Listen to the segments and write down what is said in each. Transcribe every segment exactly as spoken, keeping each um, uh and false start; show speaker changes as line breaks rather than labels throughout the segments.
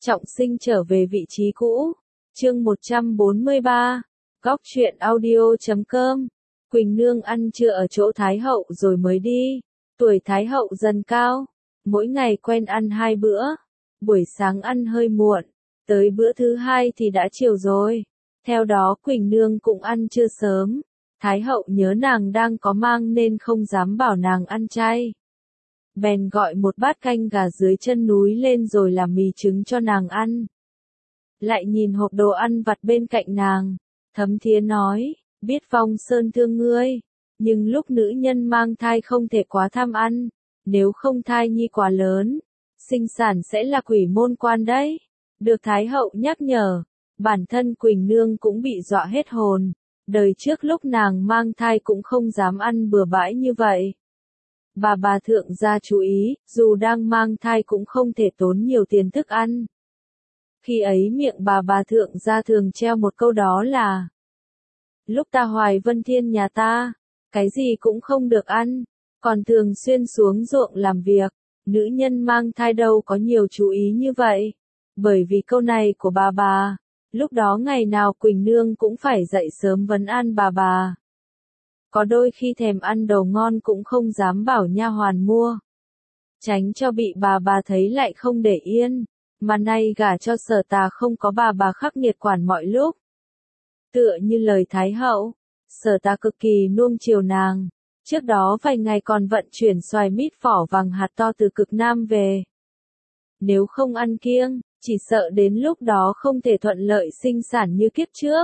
Trọng sinh trở về vị trí cũ. Chương một trăm bốn mươi ba. Góc truyện audio chấm com. Quỳnh Nương ăn trưa ở chỗ Thái hậu rồi mới đi. Tuổi Thái hậu dần cao, mỗi ngày quen ăn hai bữa. Buổi sáng ăn hơi muộn, tới bữa thứ hai thì đã chiều rồi. Theo đó Quỳnh Nương cũng ăn trưa sớm. Thái hậu nhớ nàng đang có mang nên không dám bảo nàng ăn chay. Bèn gọi một bát canh gà dưới chân núi lên rồi làm mì trứng cho nàng ăn. Lại nhìn hộp đồ ăn vặt bên cạnh nàng, thấm thía nói, biết Phong Sơn thương ngươi, nhưng lúc nữ nhân mang thai không thể quá tham ăn, nếu không thai nhi quá lớn, sinh sản sẽ là quỷ môn quan đấy. Được Thái hậu nhắc nhở, bản thân Quỳnh Nương cũng bị dọa hết hồn, đời trước lúc nàng mang thai cũng không dám ăn bừa bãi như vậy. Bà bà thượng gia chú ý, dù đang mang thai cũng không thể tốn nhiều tiền thức ăn. Khi ấy miệng bà bà thượng gia thường treo một câu đó là: lúc ta hoài Vân Thiên nhà ta, cái gì cũng không được ăn, còn thường xuyên xuống ruộng làm việc, nữ nhân mang thai đâu có nhiều chú ý như vậy. Bởi vì câu này của bà bà, lúc đó ngày nào Quỳnh Nương cũng phải dậy sớm vấn an bà bà. Có đôi khi thèm ăn đồ ngon cũng không dám bảo nha hoàn mua, tránh cho bị bà bà thấy lại không để yên, mà nay gả cho Sở Tà không có bà bà khắc nghiệt quản mọi lúc. Tựa như lời Thái hậu, Sở Tà cực kỳ nuông chiều nàng, trước đó vài ngày còn vận chuyển xoài mít phỏ vàng hạt to từ cực Nam về. Nếu không ăn kiêng, chỉ sợ đến lúc đó không thể thuận lợi sinh sản như kiếp trước.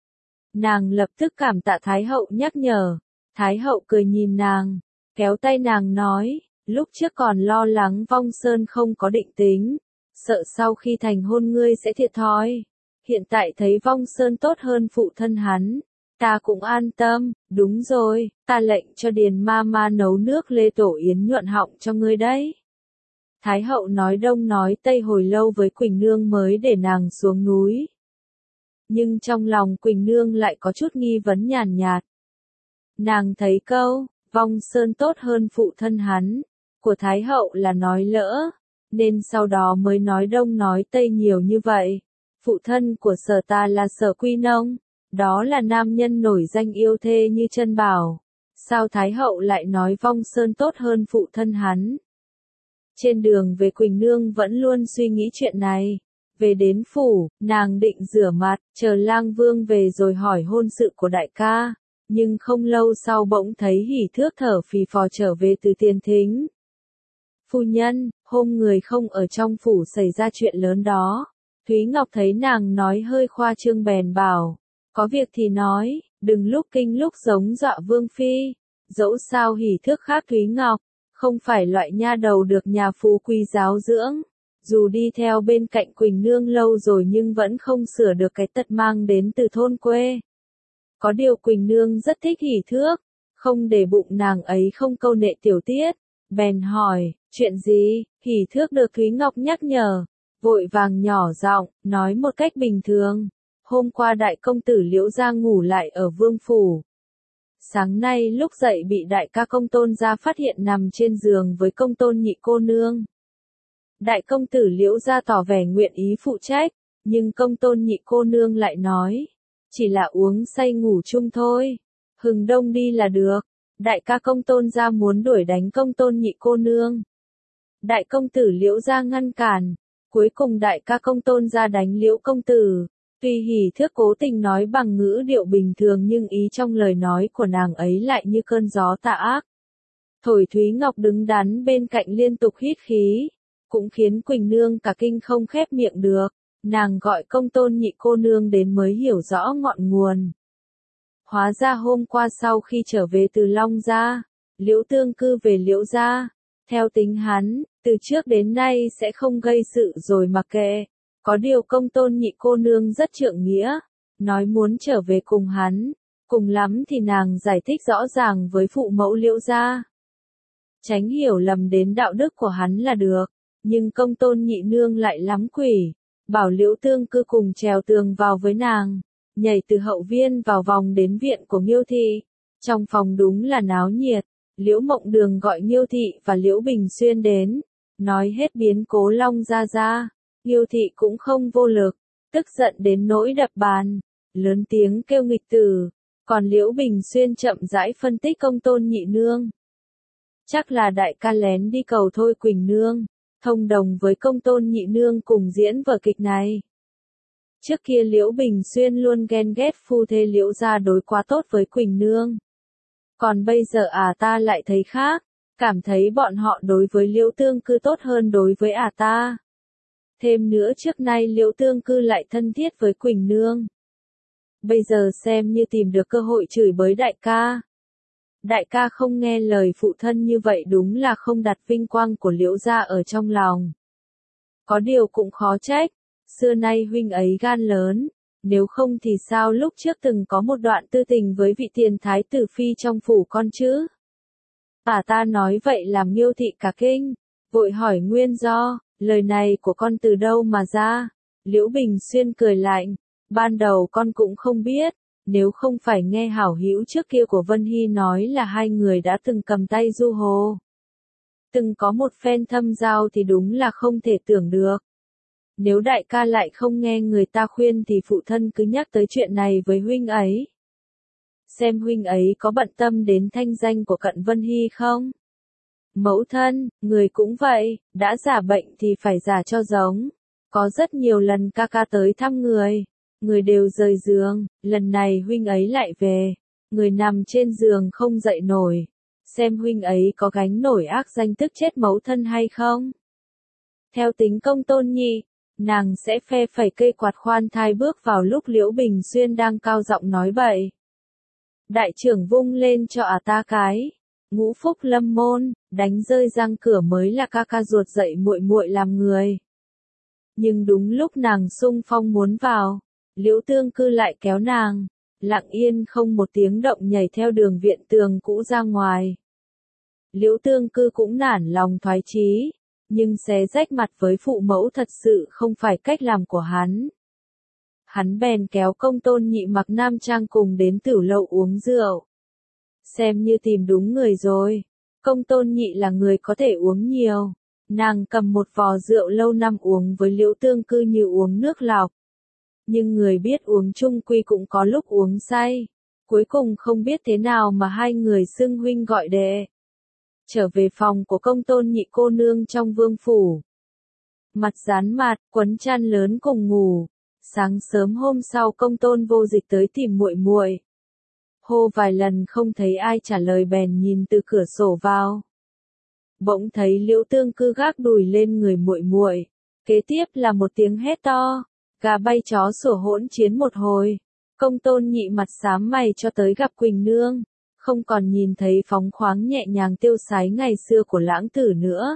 Nàng lập tức cảm tạ Thái hậu nhắc nhở. Thái hậu cười nhìn nàng, kéo tay nàng nói, lúc trước còn lo lắng Vong Sơn không có định tính, sợ sau khi thành hôn ngươi sẽ thiệt thòi. Hiện tại thấy Vong Sơn tốt hơn phụ thân hắn, ta cũng an tâm. Đúng rồi, ta lệnh cho Điền ma ma nấu nước lê tổ yến nhuận họng cho ngươi đấy. Thái hậu nói đông nói tây hồi lâu với Quỳnh Nương mới để nàng xuống núi. Nhưng trong lòng Quỳnh Nương lại có chút nghi vấn nhàn nhạt. Nàng thấy câu, Vong Sơn tốt hơn phụ thân hắn, của Thái hậu là nói lỡ, nên sau đó mới nói đông nói tây nhiều như vậy. Phụ thân của Sở ta là Sở Quy Nông, đó là nam nhân nổi danh yêu thê như chân bảo. Sao Thái hậu lại nói Vong Sơn tốt hơn phụ thân hắn? Trên đường về Quỳnh Nương vẫn luôn suy nghĩ chuyện này. Về đến phủ, nàng định rửa mặt, chờ Lang Vương về rồi hỏi hôn sự của đại ca. Nhưng không lâu sau bỗng thấy Hỉ Thước thở phì phò trở về từ tiền thính. Phu nhân, hôm người không ở trong phủ xảy ra chuyện lớn đó. Thúy Ngọc thấy nàng nói hơi khoa trương bèn bảo, có việc thì nói, đừng lúc kinh lúc giống dọa Vương Phi. Dẫu sao Hỉ Thước khác Thúy Ngọc, không phải loại nha đầu được nhà phú quý giáo dưỡng. Dù đi theo bên cạnh Quỳnh Nương lâu rồi nhưng vẫn không sửa được cái tật mang đến từ thôn quê. Có điều Quỳnh Nương rất thích Hỉ Thước, không để bụng nàng ấy không câu nệ tiểu tiết, bèn hỏi, chuyện gì? Hỉ Thước được Thúy Ngọc nhắc nhở, vội vàng nhỏ giọng, nói một cách bình thường, hôm qua đại công tử Liễu gia ngủ lại ở vương phủ. Sáng nay lúc dậy bị đại ca Công Tôn gia phát hiện nằm trên giường với Công Tôn nhị cô nương. Đại công tử Liễu gia tỏ vẻ nguyện ý phụ trách, nhưng Công Tôn nhị cô nương lại nói, chỉ là uống say ngủ chung thôi, hừng đông đi là được. Đại ca Công Tôn gia muốn đuổi đánh Công Tôn nhị cô nương. Đại công tử Liễu gia ngăn cản, cuối cùng đại ca Công Tôn gia đánh Liễu công tử. Tuy Hỉ Thước cố tình nói bằng ngữ điệu bình thường nhưng ý trong lời nói của nàng ấy lại như cơn gió tà ác. Thổi Thúy Ngọc đứng đắn bên cạnh liên tục hít khí, cũng khiến Quỳnh Nương cả kinh không khép miệng được. Nàng gọi Công Tôn nhị cô nương đến mới hiểu rõ ngọn nguồn. Hóa ra hôm qua sau khi trở về từ Long gia, Liễu Tương cư về Liễu gia. Theo tính hắn, từ trước đến nay sẽ không gây sự rồi mặc kệ. Có điều Công Tôn nhị cô nương rất trượng nghĩa, nói muốn trở về cùng hắn, cùng lắm thì nàng giải thích rõ ràng với phụ mẫu Liễu gia. Tránh hiểu lầm đến đạo đức của hắn là được, nhưng Công Tôn nhị nương lại lắm quỷ, bảo Liễu Tương cư cùng trèo tường vào với nàng, nhảy từ hậu viên vào vòng đến viện của Nghiêu thị. Trong phòng đúng là náo nhiệt, Liễu Mộng Đường gọi Nghiêu thị và Liễu Bình Xuyên đến, nói hết biến cố Long gia ra. Nghiêu thị cũng không vô lực, tức giận đến nỗi đập bàn, lớn tiếng kêu nghịch tử, còn Liễu Bình Xuyên chậm rãi phân tích công tôn nhị nương. Chắc là đại ca lén đi cầu thôi Quỳnh nương, thông đồng với công tôn nhị nương cùng diễn vở kịch này. Trước kia Liễu Bình Xuyên luôn ghen ghét phu thê Liễu gia đối quá tốt với Quỳnh nương. Còn bây giờ à ta lại thấy khác, cảm thấy bọn họ đối với Liễu Tương Cư tốt hơn đối với à ta. Thêm nữa trước nay Liễu Tương Cư lại thân thiết với Quỳnh nương. Bây giờ xem như tìm được cơ hội chửi bới đại ca. Đại ca không nghe lời phụ thân như vậy đúng là không đặt vinh quang của Liễu gia ở trong lòng. Có điều cũng khó trách, xưa nay huynh ấy gan lớn, nếu không thì sao lúc trước từng có một đoạn tư tình với vị tiền thái tử phi trong phủ con chứ? À ta nói vậy làm Nghiêu thị cả kinh, vội hỏi nguyên do, lời này của con từ đâu mà ra? Liễu Bình Xuyên cười lạnh, ban đầu con cũng không biết, nếu không phải nghe hảo hữu trước kia của Vân Hy nói là hai người đã từng cầm tay du hồ. Từng có một phen thâm giao thì đúng là không thể tưởng được. Nếu đại ca lại không nghe người ta khuyên thì phụ thân cứ nhắc tới chuyện này với huynh ấy. Xem huynh ấy có bận tâm đến thanh danh của Cận Vân Hy không? Mẫu thân, người cũng vậy, đã giả bệnh thì phải giả cho giống. Có rất nhiều lần ca ca tới thăm người, người đều rời giường, lần này huynh ấy lại về, người nằm trên giường không dậy nổi. Xem huynh ấy có gánh nổi ác danh tức chết mẫu thân hay không? Theo tính công tôn nhị, nàng sẽ phe phẩy cây quạt khoan thai bước vào lúc Liễu Bình Xuyên đang cao giọng nói bậy. Đại trưởng vung lên cho à ta cái, ngũ phúc lâm môn, đánh rơi răng cửa mới là ca ca ruột dậy muội muội làm người. Nhưng đúng lúc nàng xung phong muốn vào, Liễu Tương Cư lại kéo nàng, lặng yên không một tiếng động nhảy theo đường viện tường cũ ra ngoài. Liễu Tương Cư cũng nản lòng thoái chí, nhưng xé rách mặt với phụ mẫu thật sự không phải cách làm của hắn. Hắn bèn kéo công tôn nhị mặc nam trang cùng đến tửu lậu uống rượu. Xem như tìm đúng người rồi, công tôn nhị là người có thể uống nhiều. Nàng cầm một vò rượu lâu năm uống với Liễu Tương Cư như uống nước lọc. Nhưng người biết uống chung quy cũng có lúc uống say. Cuối cùng không biết thế nào mà hai người xưng huynh gọi đệ. Trở về phòng của công tôn nhị cô nương trong vương phủ. Mặt dán mặt, quấn chăn lớn cùng ngủ. Sáng sớm hôm sau công tôn vô dịch tới tìm muội muội. Hô vài lần không thấy ai trả lời bèn nhìn từ cửa sổ vào. Bỗng thấy Liễu Tương Cư gác đùi lên người muội muội. Kế tiếp là một tiếng hét to, gà bay chó sủa hỗn chiến một hồi. Công tôn nhị mặt xám mày cho tới gặp Quỳnh nương, không còn nhìn thấy phóng khoáng nhẹ nhàng tiêu sái ngày xưa của lãng tử nữa.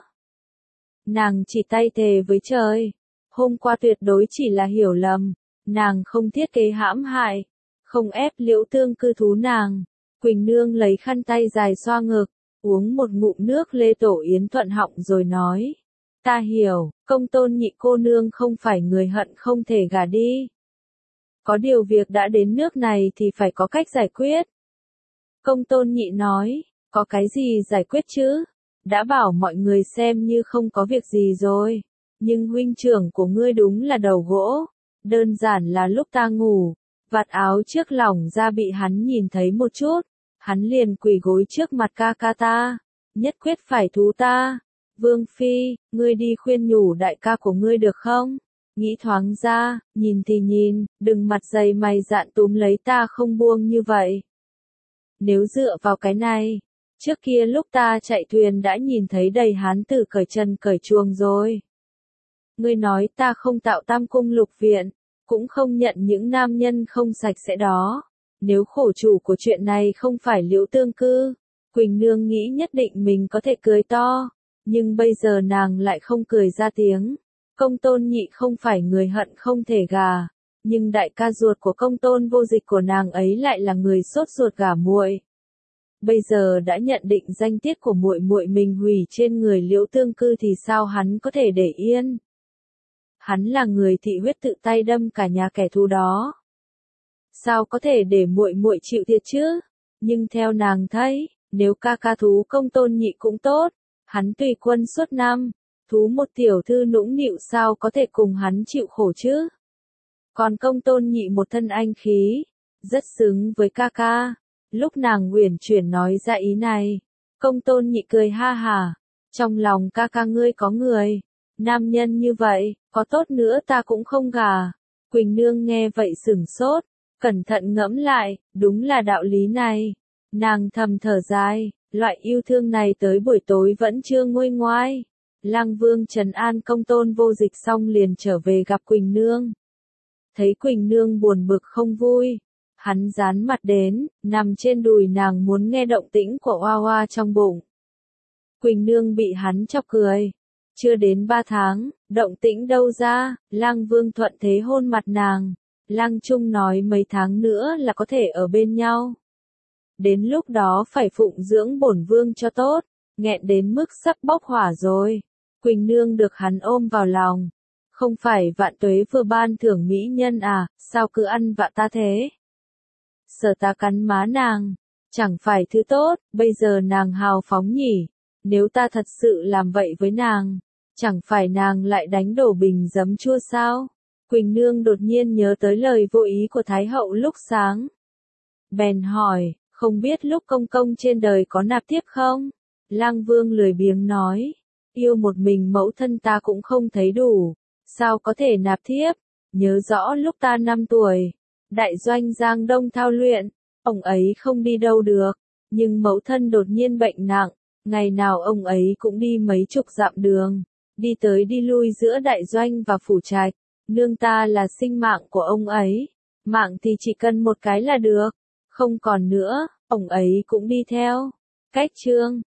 Nàng chỉ tay thề với trời, hôm qua tuyệt đối chỉ là hiểu lầm, nàng không thiết kế hãm hại, không ép Liễu Tương Cư thú nàng. Quỳnh nương lấy khăn tay dài xoa ngực, uống một ngụm nước Lê Tổ Yến thuận họng rồi nói, ta hiểu, công tôn nhị cô nương không phải người hận không thể gả đi. Có điều việc đã đến nước này thì phải có cách giải quyết. Công tôn nhị nói, có cái gì giải quyết chứ? Đã bảo mọi người xem như không có việc gì rồi. Nhưng huynh trưởng của ngươi đúng là đầu gỗ. Đơn giản là lúc ta ngủ, vạt áo trước lỏng ra bị hắn nhìn thấy một chút. Hắn liền quỳ gối trước mặt ca ca ta. Nhất quyết phải thú ta. Vương Phi, ngươi đi khuyên nhủ đại ca của ngươi được không? Nghĩ thoáng ra, nhìn thì nhìn, đừng mặt dày mày dạn túm lấy ta không buông như vậy. Nếu dựa vào cái này, trước kia lúc ta chạy thuyền đã nhìn thấy đầy hán tử cởi chân cởi chuồng rồi. Ngươi nói ta không tạo tam cung lục viện, cũng không nhận những nam nhân không sạch sẽ đó. Nếu khổ chủ của chuyện này không phải Liễu Tương Cư, Quỳnh nương nghĩ nhất định mình có thể cười to, nhưng bây giờ nàng lại không cười ra tiếng. Công tôn nhị không phải người hận không thể gả, nhưng đại ca ruột của công tôn vô dịch của nàng ấy lại là người sốt ruột gả muội. Bây giờ đã nhận định danh tiết của muội muội mình hủy trên người Liễu Tương Cư thì sao hắn có thể để yên? Hắn là người thị huyết tự tay đâm cả nhà kẻ thù đó. Sao có thể để muội muội chịu thiệt chứ? Nhưng theo nàng thấy, nếu ca ca thú công tôn nhị cũng tốt, hắn tùy quân suốt năm, Thú một tiểu thư nũng nịu sao có thể cùng hắn chịu khổ chứ? Còn Công Tôn Nhị một thân anh khí, rất xứng với ca ca. Lúc nàng uyển chuyển nói ra ý này, Công Tôn Nhị cười ha hả, trong lòng ca ca ngươi có người, nam nhân như vậy, có tốt nữa ta cũng không gả. Quỳnh Nương nghe vậy sửng sốt, cẩn thận ngẫm lại, đúng là đạo lý này. Nàng thầm thở dài, loại yêu thương này tới buổi tối vẫn chưa nguôi ngoai. Lăng Vương trấn an Công Tôn Vô Dịch xong liền trở về gặp Quỳnh Nương. Thấy Quỳnh Nương buồn bực không vui, hắn dán mặt đến, nằm trên đùi nàng muốn nghe động tĩnh của Oa Oa trong bụng. Quỳnh Nương bị hắn chọc cười. Chưa đến ba tháng, động tĩnh đâu ra, Lăng Vương thuận thế hôn mặt nàng. Lăng Trung nói mấy tháng nữa là có thể ở bên nhau. Đến lúc đó phải phụng dưỡng bổn vương cho tốt, nghẹn đến mức sắp bốc hỏa rồi. Quỳnh Nương được hắn ôm vào lòng. Không phải Vạn Tuế vừa ban thưởng mỹ nhân à, sao cứ ăn vạ ta thế? Sở ta cắn má nàng, chẳng phải thứ tốt, bây giờ nàng hào phóng nhỉ, nếu ta thật sự làm vậy với nàng, chẳng phải nàng lại đánh đổ bình giấm chua sao? Quỳnh Nương đột nhiên nhớ tới lời vô ý của Thái hậu lúc sáng. Bèn hỏi, không biết lúc công công trên đời có nạp tiếp không? Lăng Vương lười biếng nói, yêu một mình mẫu thân ta cũng không thấy đủ, sao có thể nạp thiếp? Nhớ rõ lúc ta năm tuổi, đại doanh Giang Đông thao luyện, ông ấy không đi đâu được, nhưng mẫu thân đột nhiên bệnh nặng, ngày nào ông ấy cũng đi mấy chục dặm đường, đi tới đi lui giữa đại doanh và phủ trạch, nương ta là sinh mạng của ông ấy, mạng thì chỉ cần một cái là được, không còn nữa, ông ấy cũng đi theo. Cách chương